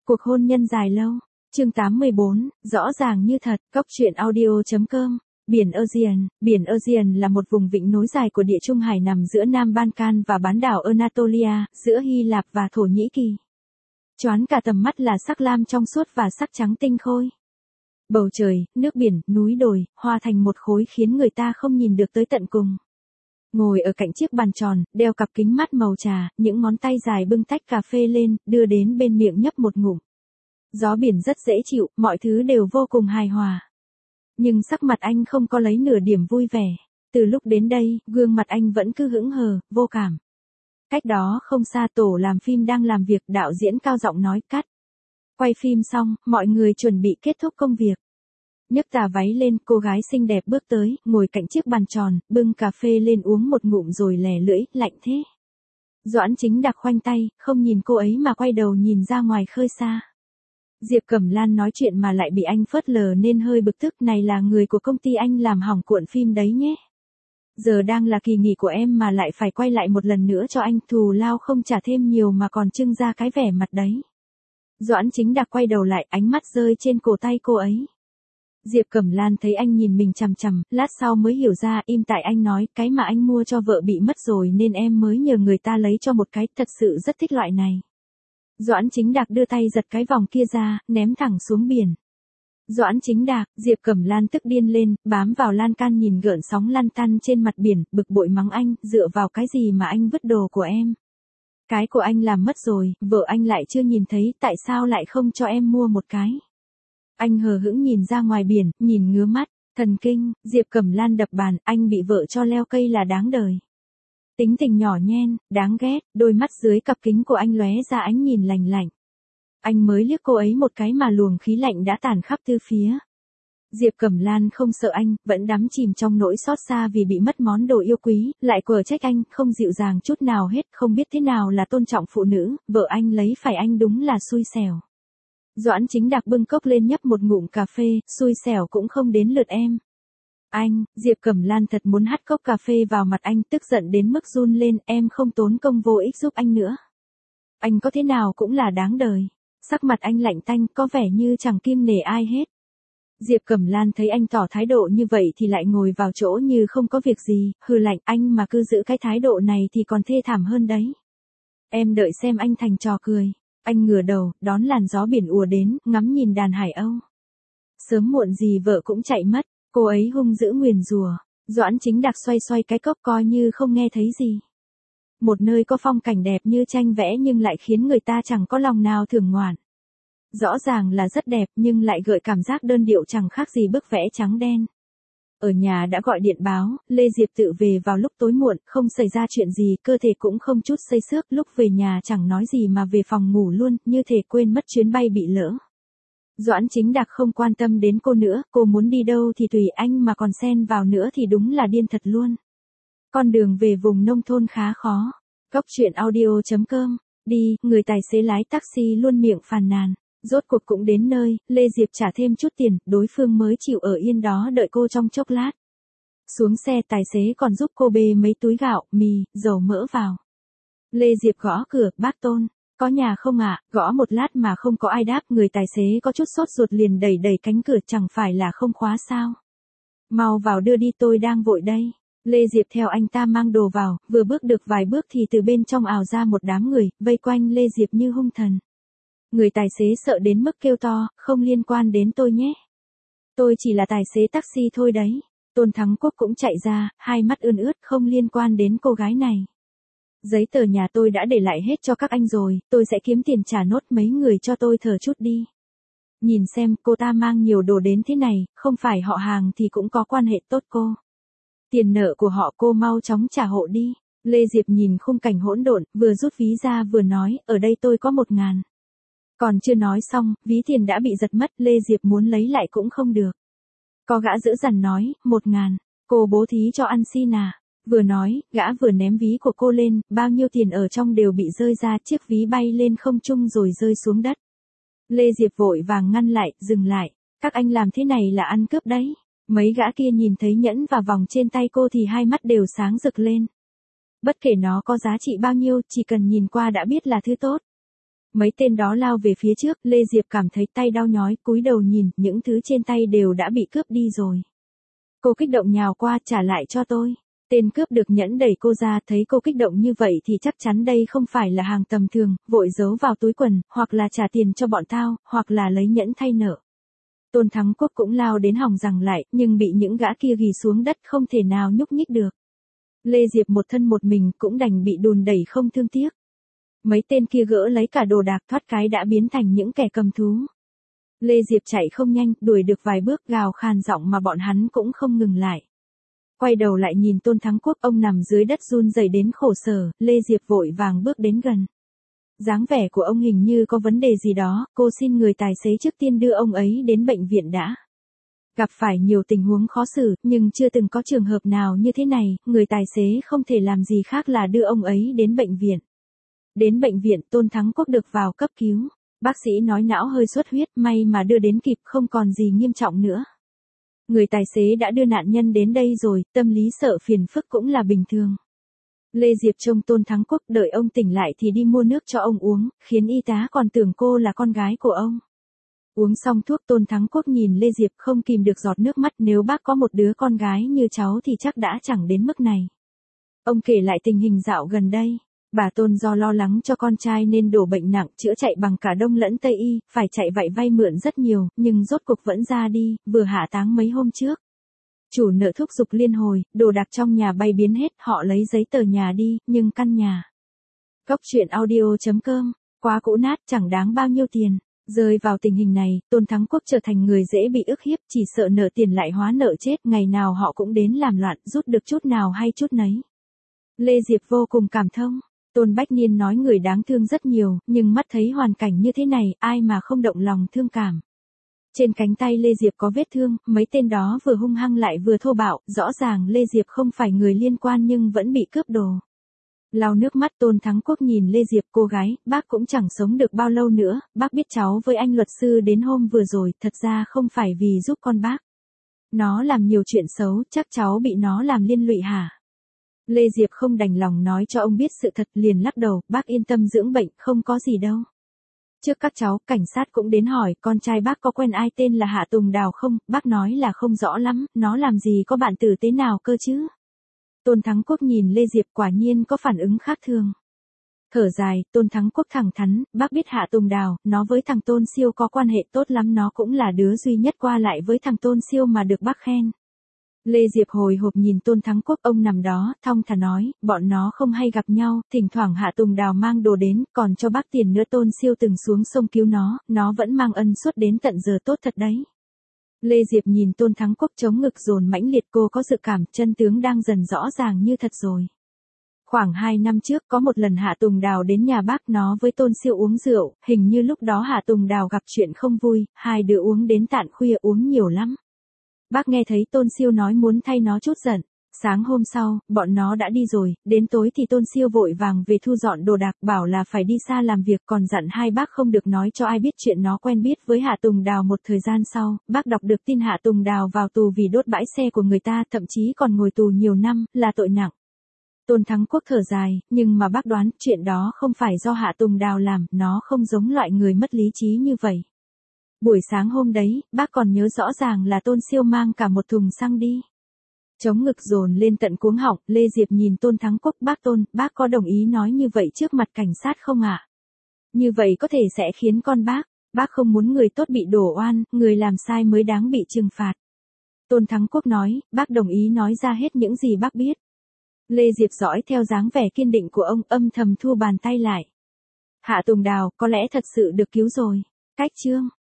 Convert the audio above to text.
Cuộc hôn nhân dài lâu. Chương 84, rõ ràng như thật. Cóc truyện audio.com. Biển Aegean là một vùng vịnh nối dài của Địa Trung Hải nằm giữa Nam Balkan và bán đảo Anatolia, giữa Hy Lạp và Thổ Nhĩ Kỳ. Choán cả tầm mắt là sắc lam trong suốt và sắc trắng tinh khôi. Bầu trời, nước biển, núi đồi, hòa thành một khối khiến người ta không nhìn được tới tận cùng. Ngồi ở cạnh chiếc bàn tròn, đeo cặp kính mát màu trà, những ngón tay dài bưng tách cà phê lên, đưa đến bên miệng nhấp một ngụm. Gió biển rất dễ chịu, mọi thứ đều vô cùng hài hòa. Nhưng sắc mặt anh không có lấy nửa điểm vui vẻ. Từ lúc đến đây, gương mặt anh vẫn cứ hững hờ, vô cảm. Cách đó không xa tổ làm phim đang làm việc, đạo diễn cao giọng nói cắt. Quay phim xong, mọi người chuẩn bị kết thúc công việc. Nhấc tà váy lên, cô gái xinh đẹp bước tới, ngồi cạnh chiếc bàn tròn, bưng cà phê lên uống một ngụm rồi lè lưỡi, lạnh thế. Doãn Chính Đạc khoanh tay, không nhìn cô ấy mà quay đầu nhìn ra ngoài khơi xa. Diệp Cẩm Lan nói chuyện mà lại bị anh phớt lờ nên hơi bực tức, này là người của công ty anh làm hỏng cuộn phim đấy nhé. Giờ đang là kỳ nghỉ của em mà lại phải quay lại một lần nữa cho anh, thù lao không trả thêm nhiều mà còn trưng ra cái vẻ mặt đấy. Doãn Chính Đạc quay đầu lại, ánh mắt rơi trên cổ tay cô ấy. Diệp Cẩm Lan thấy anh nhìn mình chằm chằm, lát sau mới hiểu ra, im tại anh nói, cái mà anh mua cho vợ bị mất rồi nên em mới nhờ người ta lấy cho một cái, thật sự rất thích loại này. Doãn Chính Đạc đưa tay giật cái vòng kia ra, ném thẳng xuống biển. Doãn Chính Đạc, Diệp Cẩm Lan tức điên lên, bám vào lan can nhìn gợn sóng lăn tăn trên mặt biển, bực bội mắng anh, dựa vào cái gì mà anh vứt đồ của em. Cái của anh làm mất rồi, vợ anh lại chưa nhìn thấy, tại sao lại không cho em mua một cái. Anh hờ hững nhìn ra ngoài biển, nhìn ngứa mắt, thần kinh, Diệp Cẩm Lan đập bàn, anh bị vợ cho leo cây là đáng đời. Tính tình nhỏ nhen, đáng ghét, đôi mắt dưới cặp kính của anh lóe ra ánh nhìn lạnh lạnh. Anh mới liếc cô ấy một cái mà luồng khí lạnh đã tản khắp tứ phía. Diệp Cẩm Lan không sợ anh, vẫn đắm chìm trong nỗi xót xa vì bị mất món đồ yêu quý, lại quở trách anh, không dịu dàng chút nào hết, không biết thế nào là tôn trọng phụ nữ, vợ anh lấy phải anh đúng là xui xẻo. Doãn Chính Đạc bưng cốc lên nhấp một ngụm cà phê, xui xẻo cũng không đến lượt em. Anh, Diệp Cẩm Lan thật muốn hắt cốc cà phê vào mặt anh, tức giận đến mức run lên, em không tốn công vô ích giúp anh nữa. Anh có thế nào cũng là đáng đời. Sắc mặt anh lạnh tanh, có vẻ như chẳng kiêng nể ai hết. Diệp Cẩm Lan thấy anh tỏ thái độ như vậy thì lại ngồi vào chỗ như không có việc gì, hừ lạnh, anh mà cứ giữ cái thái độ này thì còn thê thảm hơn đấy. Em đợi xem anh thành trò cười. Anh ngửa đầu, đón làn gió biển ùa đến, ngắm nhìn đàn hải âu. Sớm muộn gì vợ cũng chạy mất, cô ấy hung dữ nguyền rủa. Doãn Chính Đạc xoay xoay cái cốc coi như không nghe thấy gì. Một nơi có phong cảnh đẹp như tranh vẽ nhưng lại khiến người ta chẳng có lòng nào thưởng ngoạn. Rõ ràng là rất đẹp nhưng lại gợi cảm giác đơn điệu chẳng khác gì bức vẽ trắng đen. Ở nhà đã gọi điện báo, Lê Diệp tự về vào lúc tối muộn, không xảy ra chuyện gì, cơ thể cũng không chút xây xước, lúc về nhà chẳng nói gì mà về phòng ngủ luôn, như thể quên mất chuyến bay bị lỡ. Doãn Chính Đạc không quan tâm đến cô nữa, cô muốn đi đâu thì tùy anh mà còn xen vào nữa thì đúng là điên thật luôn. Con đường về vùng nông thôn khá khó. Cóc truyện audio.com. Đi, người tài xế lái taxi luôn miệng phàn nàn. Rốt cuộc cũng đến nơi, Lê Diệp trả thêm chút tiền, đối phương mới chịu ở yên đó đợi cô trong chốc lát. Xuống xe tài xế còn giúp cô bê mấy túi gạo, mì, dầu mỡ vào. Lê Diệp gõ cửa, bác Tôn, có nhà không ạ? Gõ một lát mà không có ai đáp, người tài xế có chút sốt ruột liền đẩy cánh cửa, chẳng phải là không khóa sao? Mau vào đưa đi, tôi đang vội đây. Lê Diệp theo anh ta mang đồ vào, vừa bước được vài bước thì từ bên trong ào ra một đám người, vây quanh Lê Diệp như hung thần. Người tài xế sợ đến mức kêu to, không liên quan đến tôi nhé. Tôi chỉ là tài xế taxi thôi đấy. Tôn Thắng Quốc cũng chạy ra, hai mắt ươn ướt, không liên quan đến cô gái này. Giấy tờ nhà tôi đã để lại hết cho các anh rồi, tôi sẽ kiếm tiền trả nốt, mấy người cho tôi thở chút đi. Nhìn xem, cô ta mang nhiều đồ đến thế này, không phải họ hàng thì cũng có quan hệ tốt cô. Tiền nợ của họ cô mau chóng trả hộ đi. Lê Diệp nhìn khung cảnh hỗn độn, vừa rút ví ra vừa nói, ở đây tôi có 1.000. Còn chưa nói xong, ví tiền đã bị giật mất, Lê Diệp muốn lấy lại cũng không được. Có gã dữ dằn nói, 1.000, cô bố thí cho ăn xin à. Vừa nói, gã vừa ném ví của cô lên, bao nhiêu tiền ở trong đều bị rơi ra, chiếc ví bay lên không trung rồi rơi xuống đất. Lê Diệp vội vàng ngăn lại, dừng lại, các anh làm thế này là ăn cướp đấy. Mấy gã kia nhìn thấy nhẫn và vòng trên tay cô thì hai mắt đều sáng rực lên. Bất kể nó có giá trị bao nhiêu, chỉ cần nhìn qua đã biết là thứ tốt. Mấy tên đó lao về phía trước, Lê Diệp cảm thấy tay đau nhói, cúi đầu nhìn, những thứ trên tay đều đã bị cướp đi rồi. Cô kích động nhào qua, trả lại cho tôi. Tên cướp được nhẫn đẩy cô ra, thấy cô kích động như vậy thì chắc chắn đây không phải là hàng tầm thường, vội giấu vào túi quần, hoặc là trả tiền cho bọn tao, hoặc là lấy nhẫn thay nợ. Tôn Thắng Quốc cũng lao đến hòng giằng lại, nhưng bị những gã kia ghì xuống đất không thể nào nhúc nhích được. Lê Diệp một thân một mình cũng đành bị đùn đẩy không thương tiếc. Mấy tên kia gỡ lấy cả đồ đạc thoát cái đã biến thành những kẻ cầm thú. Lê Diệp chạy không nhanh, đuổi được vài bước gào khan giọng mà bọn hắn cũng không ngừng lại. Quay đầu lại nhìn Tôn Thắng Quốc, ông nằm dưới đất run rẩy đến khổ sở, Lê Diệp vội vàng bước đến gần. Dáng vẻ của ông hình như có vấn đề gì đó, cô xin người tài xế trước tiên đưa ông ấy đến bệnh viện đã. Gặp phải nhiều tình huống khó xử, nhưng chưa từng có trường hợp nào như thế này, người tài xế không thể làm gì khác là đưa ông ấy đến bệnh viện. Đến bệnh viện, Tôn Thắng Quốc được vào cấp cứu. Bác sĩ nói não hơi xuất huyết, may mà đưa đến kịp, không còn gì nghiêm trọng nữa. Người tài xế đã đưa nạn nhân đến đây rồi, tâm lý sợ phiền phức cũng là bình thường. Lê Diệp trông Tôn Thắng Quốc, đợi ông tỉnh lại thì đi mua nước cho ông uống, khiến y tá còn tưởng cô là con gái của ông. Uống xong thuốc, Tôn Thắng Quốc nhìn Lê Diệp không kìm được giọt nước mắt, nếu bác có một đứa con gái như cháu thì chắc đã chẳng đến mức này. Ông kể lại tình hình dạo gần đây. Bà Tôn do lo lắng cho con trai nên đổ bệnh nặng, chữa chạy bằng cả Đông lẫn Tây y, phải chạy vạy vay mượn rất nhiều, nhưng rốt cuộc vẫn ra đi, vừa hạ táng mấy hôm trước. Chủ nợ thúc giục liên hồi, đồ đạc trong nhà bay biến hết, họ lấy giấy tờ nhà đi, nhưng căn nhà. Góc truyện audio.com, quá cũ nát, chẳng đáng bao nhiêu tiền. Rơi vào tình hình này, Tôn Thắng Quốc trở thành người dễ bị ức hiếp, chỉ sợ nợ tiền lại hóa nợ chết, ngày nào họ cũng đến làm loạn, rút được chút nào hay chút nấy. Lê Diệp vô cùng cảm thông. Tôn Bách Niên nói người đáng thương rất nhiều, nhưng mắt thấy hoàn cảnh như thế này, ai mà không động lòng thương cảm. Trên cánh tay Lê Diệp có vết thương, mấy tên đó vừa hung hăng lại vừa thô bạo, rõ ràng Lê Diệp không phải người liên quan nhưng vẫn bị cướp đồ. Lau nước mắt, Tôn Thắng Quốc nhìn Lê Diệp, cô gái, bác cũng chẳng sống được bao lâu nữa, bác biết cháu với anh luật sư đến hôm vừa rồi, thật ra không phải vì giúp con bác. Nó làm nhiều chuyện xấu, chắc cháu bị nó làm liên lụy hả? Lê Diệp không đành lòng nói cho ông biết sự thật, liền lắc đầu, bác yên tâm dưỡng bệnh, không có gì đâu. Trước các cháu, cảnh sát cũng đến hỏi, con trai bác có quen ai tên là Hạ Tùng Đào không, bác nói là không rõ lắm, nó làm gì có bạn tử tế nào cơ chứ. Tôn Thắng Quốc nhìn Lê Diệp, quả nhiên có phản ứng khác thường. Thở dài, Tôn Thắng Quốc thẳng thắn, bác biết Hạ Tùng Đào, nó với thằng Tôn Siêu có quan hệ tốt lắm, nó cũng là đứa duy nhất qua lại với thằng Tôn Siêu mà được bác khen. Lê Diệp hồi hộp nhìn Tôn Thắng Quốc, ông nằm đó, thong thả nói, bọn nó không hay gặp nhau, thỉnh thoảng Hạ Tùng Đào mang đồ đến, còn cho bác tiền nữa. Tôn Siêu từng xuống sông cứu nó vẫn mang ân suốt đến tận giờ, tốt thật đấy. Lê Diệp nhìn Tôn Thắng Quốc chống ngực dồn mãnh liệt, cô có dự cảm, chân tướng đang dần rõ ràng như thật rồi. Khoảng 2 năm trước, có một lần Hạ Tùng Đào đến nhà bác, nó với Tôn Siêu uống rượu, hình như lúc đó Hạ Tùng Đào gặp chuyện không vui, hai đứa uống đến tận khuya, uống nhiều lắm. Bác nghe thấy Tôn Siêu nói muốn thay nó chút giận. Sáng hôm sau, bọn nó đã đi rồi, đến tối thì Tôn Siêu vội vàng về thu dọn đồ đạc, bảo là phải đi xa làm việc, còn dặn hai bác không được nói cho ai biết chuyện nó quen biết với Hạ Tùng Đào. Một thời gian sau, bác đọc được tin Hạ Tùng Đào vào tù vì đốt bãi xe của người ta, thậm chí còn ngồi tù nhiều năm, là tội nặng. Tôn Thắng Quốc thở dài, nhưng mà bác đoán, chuyện đó không phải do Hạ Tùng Đào làm, nó không giống loại người mất lý trí như vậy. Buổi sáng hôm đấy, bác còn nhớ rõ ràng là Tôn Siêu mang cả một thùng xăng đi. Chống ngực dồn lên tận cuống họng, Lê Diệp nhìn Tôn Thắng Quốc, bác Tôn, bác có đồng ý nói như vậy trước mặt cảnh sát không ạ? Như vậy có thể sẽ khiến con bác không muốn người tốt bị đổ oan, người làm sai mới đáng bị trừng phạt. Tôn Thắng Quốc nói, bác đồng ý nói ra hết những gì bác biết. Lê Diệp dõi theo dáng vẻ kiên định của ông, âm thầm thu bàn tay lại. Hạ Tùng Đào, có lẽ thật sự được cứu rồi. Cách chương